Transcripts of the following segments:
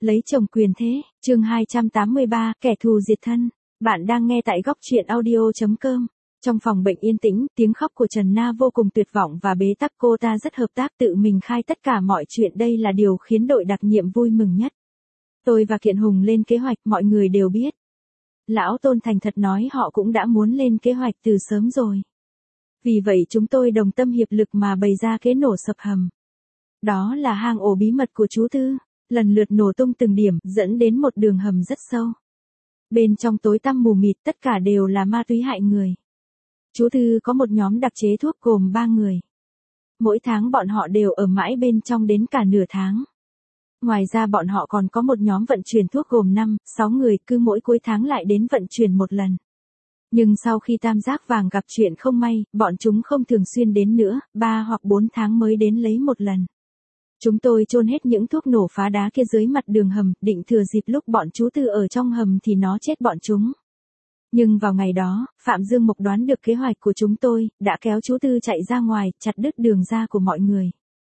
lấy chồng quyền thế, chương 283, kẻ thù diệt thân. Bạn đang nghe tại góc truyện audio.com. Trong phòng bệnh yên tĩnh, tiếng khóc của Trần Na vô cùng tuyệt vọng và bế tắc. Cô ta rất hợp tác tự mình khai tất cả mọi chuyện, đây là điều khiến đội đặc nhiệm vui mừng nhất. Tôi và Kiện Hùng lên kế hoạch, mọi người đều biết. Lão Tôn thành thật nói họ cũng đã muốn lên kế hoạch từ sớm rồi. Vì vậy chúng tôi đồng tâm hiệp lực mà bày ra kế nổ sập hầm. Đó là hang ổ bí mật của chú Tư, lần lượt nổ tung từng điểm, dẫn đến một đường hầm rất sâu. Bên trong tối tăm mù mịt, tất cả đều là ma túy hại người. Chú Tư có một nhóm đặc chế thuốc gồm 3 người. Mỗi tháng bọn họ đều ở mãi bên trong đến cả nửa tháng. Ngoài ra bọn họ còn có một nhóm vận chuyển thuốc gồm 5-6 người, cứ mỗi cuối tháng lại đến vận chuyển một lần. Nhưng sau khi Tam Giác Vàng gặp chuyện không may, bọn chúng không thường xuyên đến nữa, 3 hoặc 4 tháng mới đến lấy một lần. Chúng tôi chôn hết những thuốc nổ phá đá kia dưới mặt đường hầm, định thừa dịp lúc bọn chú Tư ở trong hầm thì nó chết bọn chúng. Nhưng vào ngày đó, Phạm Dương Mộc đoán được kế hoạch của chúng tôi, đã kéo chú Tư chạy ra ngoài, chặt đứt đường ra của mọi người.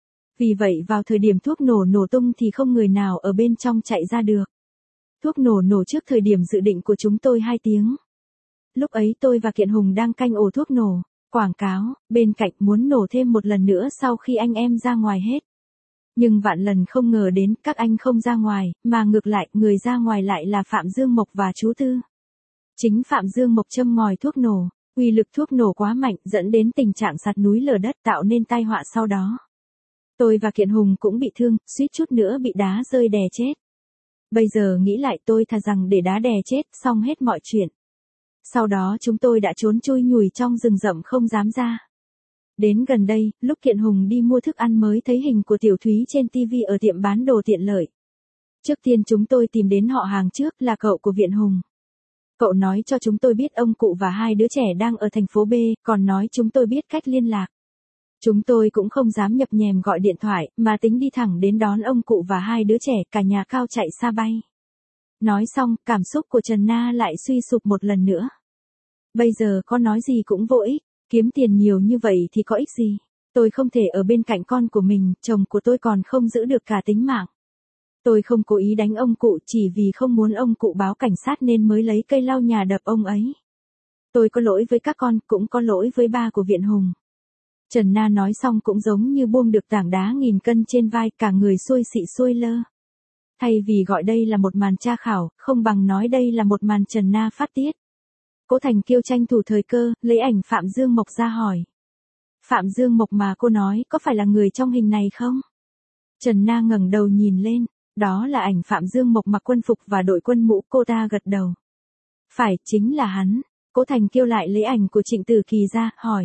Vì vậy vào thời điểm thuốc nổ tung thì không người nào ở bên trong chạy ra được. Thuốc nổ trước thời điểm dự định của chúng tôi 2 tiếng. Lúc ấy tôi và Kiện Hùng đang canh ổ thuốc nổ, quảng cáo, bên cạnh muốn nổ thêm một lần nữa sau khi anh em ra ngoài hết. Nhưng vạn lần không ngờ đến các anh không ra ngoài, mà ngược lại người ra ngoài lại là Phạm Dương Mộc và chú Tư. Chính Phạm Dương Mộc châm ngòi thuốc nổ, uy lực thuốc nổ quá mạnh dẫn đến tình trạng sạt núi lở đất tạo nên tai họa sau đó. Tôi và Kiện Hùng cũng bị thương, suýt chút nữa bị đá rơi đè chết. Bây giờ nghĩ lại tôi thà rằng để đá đè chết xong hết mọi chuyện. Sau đó chúng tôi đã trốn chui nhủi trong rừng rậm không dám ra. Đến gần đây, lúc Kiện Hùng đi mua thức ăn mới thấy hình của Tiểu Thúy trên TV ở tiệm bán đồ tiện lợi. Trước tiên chúng tôi tìm đến họ hàng trước là cậu của Viện Hùng. Cậu nói cho chúng tôi biết ông cụ và 2 đứa trẻ đang ở thành phố B, còn nói chúng tôi biết cách liên lạc. Chúng tôi cũng không dám nhập nhèm gọi điện thoại, mà tính đi thẳng đến đón ông cụ và 2 đứa trẻ, cả nhà cao chạy xa bay. Nói xong, cảm xúc của Trần Na lại suy sụp một lần nữa. Bây giờ có nói gì cũng vô ích, kiếm tiền nhiều như vậy thì có ích gì. Tôi không thể ở bên cạnh con của mình, chồng của tôi còn không giữ được cả tính mạng. Tôi không cố ý đánh ông cụ chỉ vì không muốn ông cụ báo cảnh sát nên mới lấy cây lau nhà đập ông ấy. Tôi có lỗi với các con, cũng có lỗi với ba của Viện Hùng. Trần Na nói xong cũng giống như buông được tảng đá nghìn cân trên vai, cả người xuôi xị xuôi lơ. Thay vì gọi đây là một màn tra khảo, không bằng nói đây là một màn Trần Na phát tiết. Cố Thành Kiêu tranh thủ thời cơ, lấy ảnh Phạm Dương Mộc ra hỏi. Phạm Dương Mộc mà cô nói có phải là người trong hình này không? Trần Na ngẩng đầu nhìn lên, đó là ảnh Phạm Dương Mộc mặc quân phục và đội quân mũ, cô ta gật đầu. Phải, chính là hắn. Cố Thành Kiêu lại lấy ảnh của Trịnh Tử Kỳ ra, hỏi.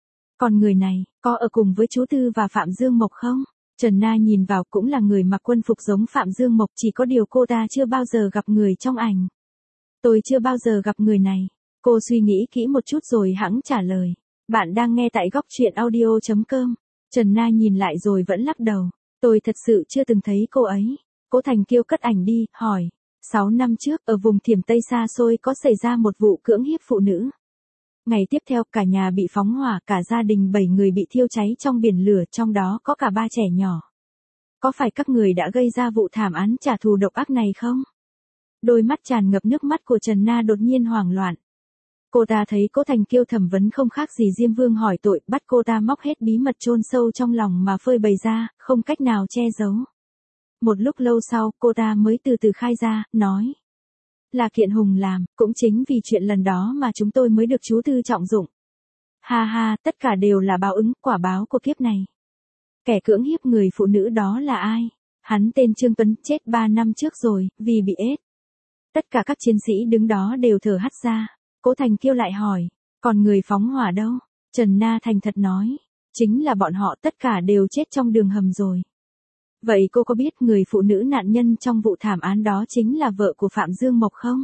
Còn người này, có ở cùng với chú Tư và Phạm Dương Mộc không? Trần Na nhìn vào cũng là người mặc quân phục giống Phạm Dương Mộc, chỉ có điều cô ta chưa bao giờ gặp người trong ảnh. Tôi chưa bao giờ gặp người này. Cô suy nghĩ kỹ một chút rồi hẵng trả lời. Bạn đang nghe tại góc truyện audio.com. Trần Na nhìn lại rồi vẫn lắc đầu. Tôi thật sự chưa từng thấy cô ấy. Cố Thành Kiêu cất ảnh đi, hỏi. 6 năm trước, ở vùng Thiểm Tây xa xôi có xảy ra một vụ cưỡng hiếp phụ nữ. Ngày tiếp theo, cả nhà bị phóng hỏa, cả gia đình 7 người bị thiêu cháy trong biển lửa, trong đó có cả 3 trẻ nhỏ. Có phải các người đã gây ra vụ thảm án trả thù độc ác này không? Đôi mắt tràn ngập nước mắt của Trần Na đột nhiên hoảng loạn. Cô ta thấy Cố Thành Kiêu thẩm vấn không khác gì Diêm Vương hỏi tội, bắt cô ta móc hết bí mật chôn sâu trong lòng mà phơi bày ra, không cách nào che giấu. Một lúc lâu sau, cô ta mới từ từ khai ra, nói. Là Kiện Hùng làm, cũng chính vì chuyện lần đó mà chúng tôi mới được chú Tư trọng dụng. Ha ha, tất cả đều là báo ứng, quả báo của kiếp này. Kẻ cưỡng hiếp người phụ nữ đó là ai? Hắn tên Trương Tuấn, chết 3 năm trước rồi, vì bị ết. Tất cả các chiến sĩ đứng đó đều thở hắt ra. Cố Thành Kiêu lại hỏi, còn người phóng hỏa đâu? Trần Na thành thật nói, chính là bọn họ, tất cả đều chết trong đường hầm rồi. Vậy cô có biết người phụ nữ nạn nhân trong vụ thảm án đó chính là vợ của Phạm Dương Mộc không?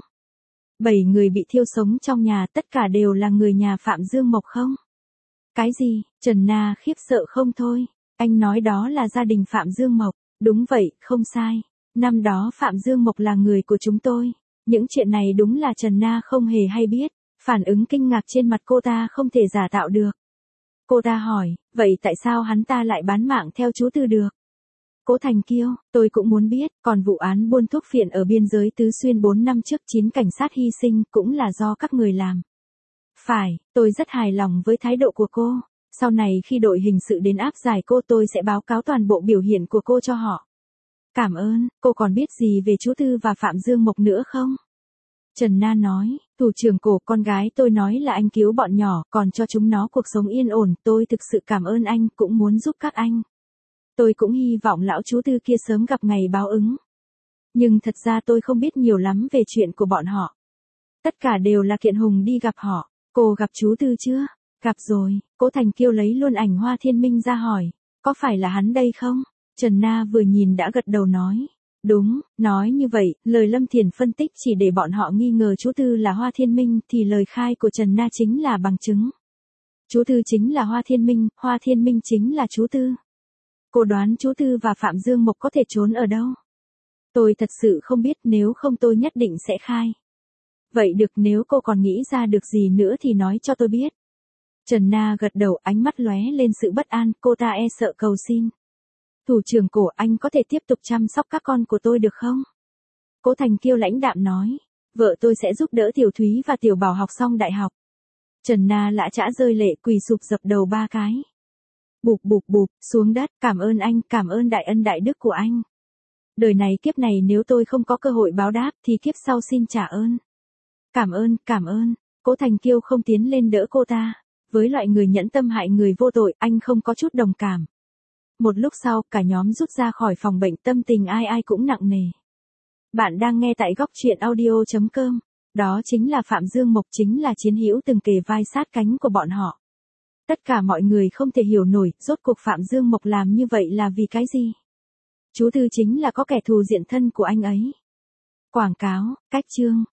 7 người bị thiêu sống trong nhà, tất cả đều là người nhà Phạm Dương Mộc không? Cái gì? Trần Na khiếp sợ không thôi. Anh nói đó là gia đình Phạm Dương Mộc. Đúng vậy, không sai. Năm đó Phạm Dương Mộc là người của chúng tôi. Những chuyện này đúng là Trần Na không hề hay biết. Phản ứng kinh ngạc trên mặt cô ta không thể giả tạo được. Cô ta hỏi, vậy tại sao hắn ta lại bán mạng theo chú Tư được? Cố Thành Kiêu, tôi cũng muốn biết, còn vụ án buôn thuốc phiện ở biên giới Tứ Xuyên 4 năm trước 9 cảnh sát hy sinh cũng là do các người làm. Phải, tôi rất hài lòng với thái độ của cô. Sau này khi đội hình sự đến áp giải cô tôi sẽ báo cáo toàn bộ biểu hiện của cô cho họ. Cảm ơn, cô còn biết gì về chú Tư và Phạm Dương Mộc nữa không? Trần Na nói, thủ trưởng Cổ, con gái tôi nói là anh cứu bọn nhỏ, còn cho chúng nó cuộc sống yên ổn, tôi thực sự cảm ơn anh, cũng muốn giúp các anh. Tôi cũng hy vọng lão chú Tư kia sớm gặp ngày báo ứng. Nhưng thật ra tôi không biết nhiều lắm về chuyện của bọn họ. Tất cả đều là Kiện Hùng đi gặp họ. Cô gặp chú Tư chưa? Gặp rồi. Cố Thành Kiêu lấy luôn ảnh Hoa Thiên Minh ra hỏi. Có phải là hắn đây không? Trần Na vừa nhìn đã gật đầu nói. Đúng, nói như vậy, lời Lâm Thiền phân tích chỉ để bọn họ nghi ngờ chú Tư là Hoa Thiên Minh thì lời khai của Trần Na chính là bằng chứng. Chú Tư chính là Hoa Thiên Minh chính là chú Tư. Cô đoán chú Tư và Phạm Dương Mộc có thể trốn ở đâu? Tôi thật sự không biết, nếu không tôi nhất định sẽ khai. Vậy được, nếu cô còn nghĩ ra được gì nữa thì nói cho tôi biết. Trần Na gật đầu, ánh mắt lóe lên sự bất an, cô ta e sợ cầu xin. Thủ trưởng Cổ, anh có thể tiếp tục chăm sóc các con của tôi được không? Cố Thành Kiêu lãnh đạm nói. Vợ tôi sẽ giúp đỡ Tiểu Thúy và Tiểu Bảo học xong đại học. Trần Na lã chã rơi lệ, quỳ sụp dập đầu 3 cái. Bụp bụp bụp, xuống đất, cảm ơn anh, cảm ơn đại ân đại đức của anh. Đời này kiếp này nếu tôi không có cơ hội báo đáp thì kiếp sau xin trả ơn. Cảm ơn. Cố Thành Kiêu không tiến lên đỡ cô ta. Với loại người nhẫn tâm hại người vô tội, anh không có chút đồng cảm. Một lúc sau, cả nhóm rút ra khỏi phòng bệnh, tâm tình ai ai cũng nặng nề. Bạn đang nghe tại góc truyện audio.com. Đó chính là Phạm Dương Mộc, chính là chiến hữu từng kề vai sát cánh của bọn họ. Tất cả mọi người không thể hiểu nổi, rốt cuộc Phạm Dương Mộc làm như vậy là vì cái gì? Chú Tư chính là có kẻ thù diện thân của anh ấy. Quảng cáo, cách chương.